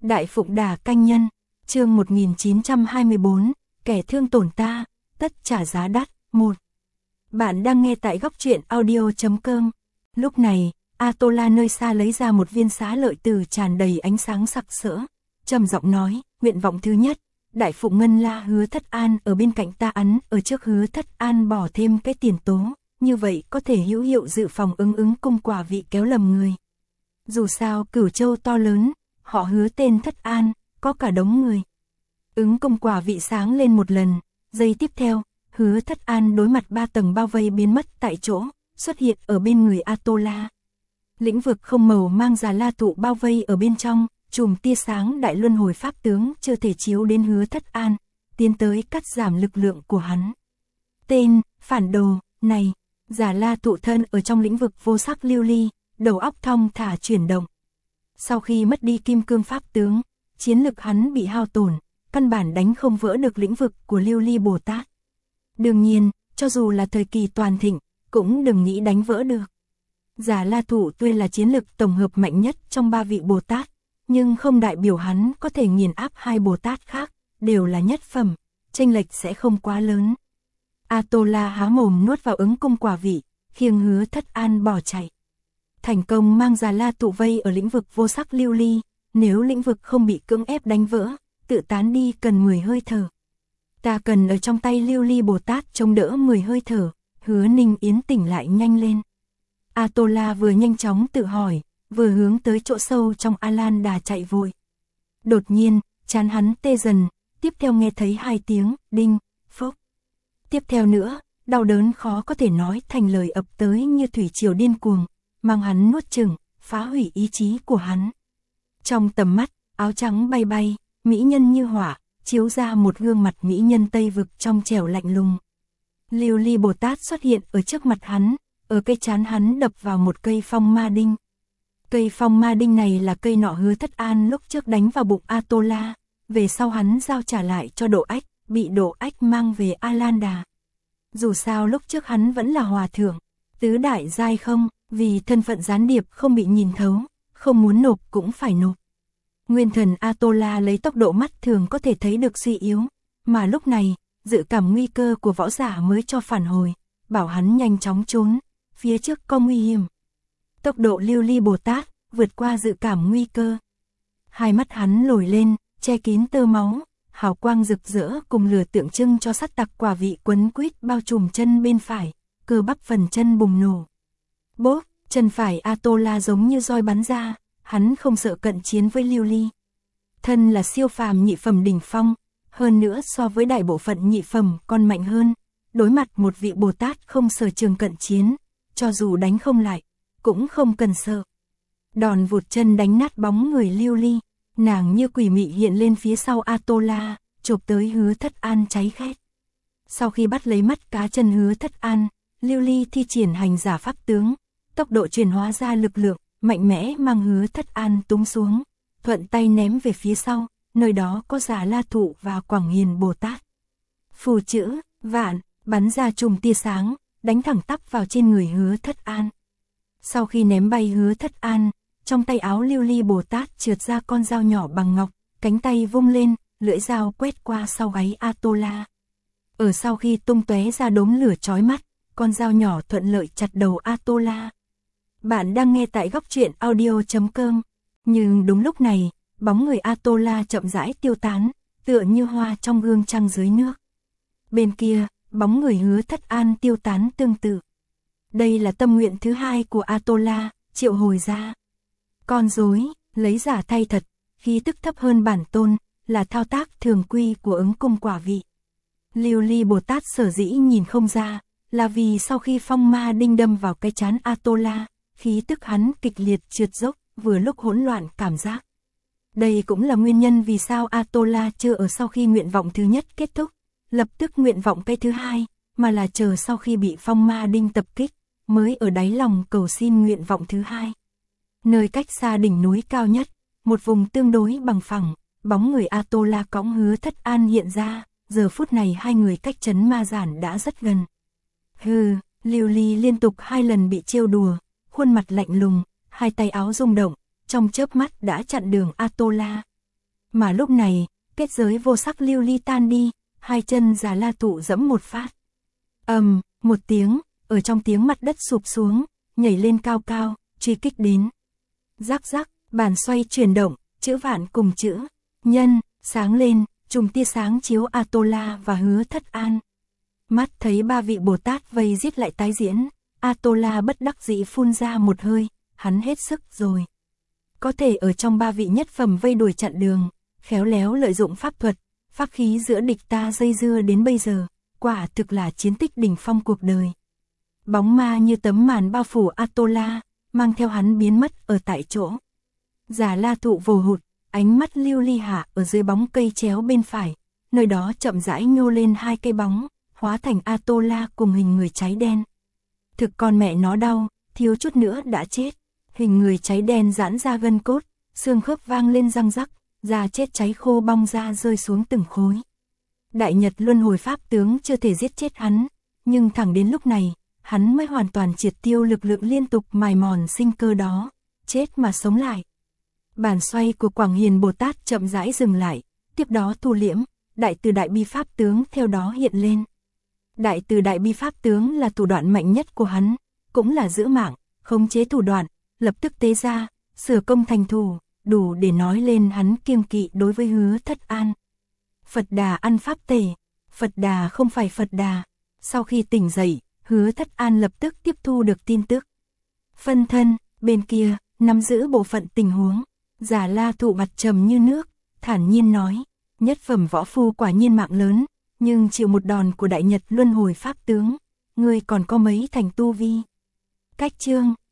Đại Phụng Đà Canh Nhân, chương 1924, kẻ thương tổn ta, tất trả giá đắt. 1. Bạn đang nghe tại góc truyện audio.com. Lúc này, Atola nơi xa lấy ra một viên xá lợi từ tràn đầy ánh sáng sặc sỡ, trầm giọng nói, nguyện vọng thứ nhất, Đại Phụng Ngân La Hứa Thất An ở bên cạnh ta ấn ở trước Hứa Thất An bỏ thêm cái tiền tố, như vậy có thể hữu hiệu dự phòng ứng cung quả vị kéo lầm người. Dù sao Cửu Châu to lớn, họ Hứa tên Thất An, có cả đống người. Ứng cung quả vị sáng lên một lần, giây tiếp theo, Hứa Thất An đối mặt 3 tầng bao vây biến mất tại chỗ, xuất hiện ở bên người Atola. Lĩnh vực không màu mang Già La Thụ bao vây ở bên trong, chùm tia sáng đại luân hồi pháp tướng chưa thể chiếu đến Hứa Thất An, tiến tới cắt giảm lực lượng của hắn. Tên, phản đồ, này, Già La Thụ thân ở trong lĩnh vực vô sắc lưu ly, đầu óc thong thả chuyển động. Sau khi mất đi kim cương pháp tướng, chiến lực hắn bị hao tổn, căn bản đánh không vỡ được lĩnh vực của Lưu Ly Bồ Tát. Đương nhiên, cho dù là thời kỳ toàn thịnh, cũng đừng nghĩ đánh vỡ được. Già La Thụ tuy là chiến lực tổng hợp mạnh nhất trong 3 vị Bồ Tát, nhưng không đại biểu hắn có thể nghiền áp 2 Bồ Tát khác, đều là nhất phẩm, chênh lệch sẽ không quá lớn. Atola há mồm nuốt vào ứng cung quả vị, khiêng Hứa Thất An bỏ chạy. Thành công mang Già La Thụ vây ở lĩnh vực vô sắc lưu ly, nếu lĩnh vực không bị cưỡng ép đánh vỡ, tự tán đi cần 10 hơi thở. Ta cần ở trong tay Lưu Ly Bồ Tát chống đỡ 10 hơi thở, Hứa Ninh Yến tỉnh lại nhanh lên. Atola vừa nhanh chóng tự hỏi, vừa hướng tới chỗ sâu trong Alan Đà chạy vội. Đột nhiên, trán hắn tê dần, tiếp theo nghe thấy 2 tiếng, đinh, phốc. Tiếp theo nữa, đau đớn khó có thể nói thành lời ập tới như thủy triều điên cuồng, mang hắn nuốt chửng, phá hủy ý chí của hắn. Trong tầm mắt, áo trắng bay bay, mỹ nhân như hỏa, chiếu ra một gương mặt mỹ nhân Tây Vực trong trẻo lạnh lùng. Lưu Ly Bồ Tát xuất hiện ở trước mặt hắn, ở cây trán hắn đập vào một cây phong ma đinh. Cây phong ma đinh này là cây nọ Hứa Thất An lúc trước đánh vào bụng Atola, về sau hắn giao trả lại cho Độ Ách, bị Độ Ách mang về Alan Đà. Dù sao lúc trước hắn vẫn là hòa thượng, tứ đại giai không, vì thân phận gián điệp không bị nhìn thấu, không muốn nộp cũng phải nộp. Nguyên thần Atola lấy tốc độ mắt thường có thể thấy được suy yếu, mà lúc này, dự cảm nguy cơ của võ giả mới cho phản hồi, bảo hắn nhanh chóng trốn, phía trước có nguy hiểm. Tốc độ Lưu Ly Bồ Tát, vượt qua dự cảm nguy cơ. Hai mắt hắn lồi lên, che kín tơ máu, hào quang rực rỡ cùng lửa tượng trưng cho sát tặc quả vị quấn quýt bao trùm chân bên phải, cơ bắp phần chân bùng nổ. Bốp, chân phải Atola giống như roi bắn ra, hắn không sợ cận chiến với Lưu Ly. Thân là siêu phàm nhị phẩm đỉnh phong, hơn nữa so với đại bộ phận nhị phẩm còn mạnh hơn, đối mặt một vị Bồ Tát không sở trường cận chiến, cho dù đánh không lại, cũng không cần sợ. Đòn vụt chân đánh nát bóng người Lưu Ly, nàng như quỷ mị hiện lên phía sau Atola, chộp tới Hứa Thất An cháy khét. Sau khi bắt lấy mắt cá chân Hứa Thất An, Lưu Ly thi triển hành giả pháp tướng, tốc độ chuyển hóa ra lực lượng, mạnh mẽ mang Hứa Thất An túm xuống, thuận tay ném về phía sau, nơi đó có Già La Thụ và Quảng Hiền Bồ Tát. Phù chữ, vạn, bắn ra chùm tia sáng, đánh thẳng tắp vào trên người Hứa Thất An. Sau khi ném bay Hứa Thất An, trong tay áo Lưu Ly Bồ Tát trượt ra con dao nhỏ bằng ngọc, cánh tay vung lên, lưỡi dao quét qua sau gáy Atola. Ở sau khi tung tóe ra đốm lửa chói mắt, con dao nhỏ thuận lợi chặt đầu Atola. Bạn đang nghe tại góc truyện audio.com, nhưng đúng lúc này, bóng người Atola chậm rãi tiêu tán, tựa như hoa trong gương trăng dưới nước. Bên kia, bóng người Hứa Thất An tiêu tán tương tự. Đây là tâm nguyện thứ 2 của Atola, triệu hồi ra. Con rối, lấy giả thay thật, khí tức thấp hơn bản tôn, là thao tác thường quy của ứng cung quả vị. Lưu Ly Bồ Tát sở dĩ nhìn không ra, là vì sau khi phong ma đinh đâm vào cái trán Atola, khí tức hắn kịch liệt trượt dốc, vừa lúc hỗn loạn cảm giác. Đây cũng là nguyên nhân vì sao Atola chưa ở sau khi nguyện vọng thứ nhất kết thúc, lập tức nguyện vọng cái thứ 2, mà là chờ sau khi bị phong ma đinh tập kích, mới ở đáy lòng cầu xin nguyện vọng thứ 2. Nơi cách xa đỉnh núi cao nhất, một vùng tương đối bằng phẳng, bóng người Atola cõng Hứa Thất An hiện ra, giờ phút này hai người cách trấn ma giản đã rất gần. Hừ, Lưu Ly liên tục 2 lần bị trêu đùa, khuôn mặt lạnh lùng, hai tay áo rung động, trong chớp mắt đã chặn đường Atola. Mà lúc này, kết giới vô sắc lưu ly tan đi, hai chân Già La Thụ giẫm một phát. Một tiếng, ở trong tiếng mặt đất sụp xuống, nhảy lên cao cao, truy kích đến. Rắc rắc, bàn xoay chuyển động, chữ Vạn cùng chữ Nhân sáng lên, trùng tia sáng chiếu Atola và Hứa Thất An. Mắt thấy ba vị Bồ Tát vây giết lại tái diễn, Atola bất đắc dĩ phun ra một hơi, hắn hết sức rồi. Có thể ở trong ba vị nhất phẩm vây đuổi chặn đường, khéo léo lợi dụng pháp thuật, pháp khí giữa địch ta dây dưa đến bây giờ, quả thực là chiến tích đỉnh phong cuộc đời. Bóng ma như tấm màn bao phủ Atola, mang theo hắn biến mất ở tại chỗ. Già La Thụ vồ hụt, ánh mắt lưu ly hạ ở dưới bóng cây chéo bên phải, nơi đó chậm rãi nhô lên hai cây bóng, hóa thành Atola cùng hình người cháy đen. Thực con mẹ nó đau, thiếu chút nữa đã chết. Hình người cháy đen giãn ra gân cốt, xương khớp vang lên răng rắc, da chết cháy khô bong ra rơi xuống từng khối. Đại Nhật Luân Hồi Pháp tướng chưa thể giết chết hắn, nhưng thẳng đến lúc này, hắn mới hoàn toàn triệt tiêu lực lượng liên tục mài mòn sinh cơ đó, chết mà sống lại. Bàn xoay của Quảng Hiền Bồ Tát chậm rãi dừng lại, tiếp đó thu liễm, Đại Từ Đại Bi Pháp tướng theo đó hiện lên. Đại Từ Đại Bi Pháp tướng là thủ đoạn mạnh nhất của hắn, cũng là giữ mạng, khống chế thủ đoạn, lập tức tế ra, sửa công thành thủ, đủ để nói lên hắn kiêng kỵ đối với Hứa Thất An. Phật Đà ăn pháp tề, Phật Đà không phải Phật Đà. Sau khi tỉnh dậy, Hứa Thất An lập tức tiếp thu được tin tức. Phân thân, bên kia, nắm giữ bộ phận tình huống, Già La Thụ mặt trầm như nước, thản nhiên nói, nhất phẩm võ phu quả nhiên mạng lớn, nhưng chịu một đòn của Đại Nhật Luân Hồi Pháp tướng, ngươi còn có mấy thành tu vi. Cách chương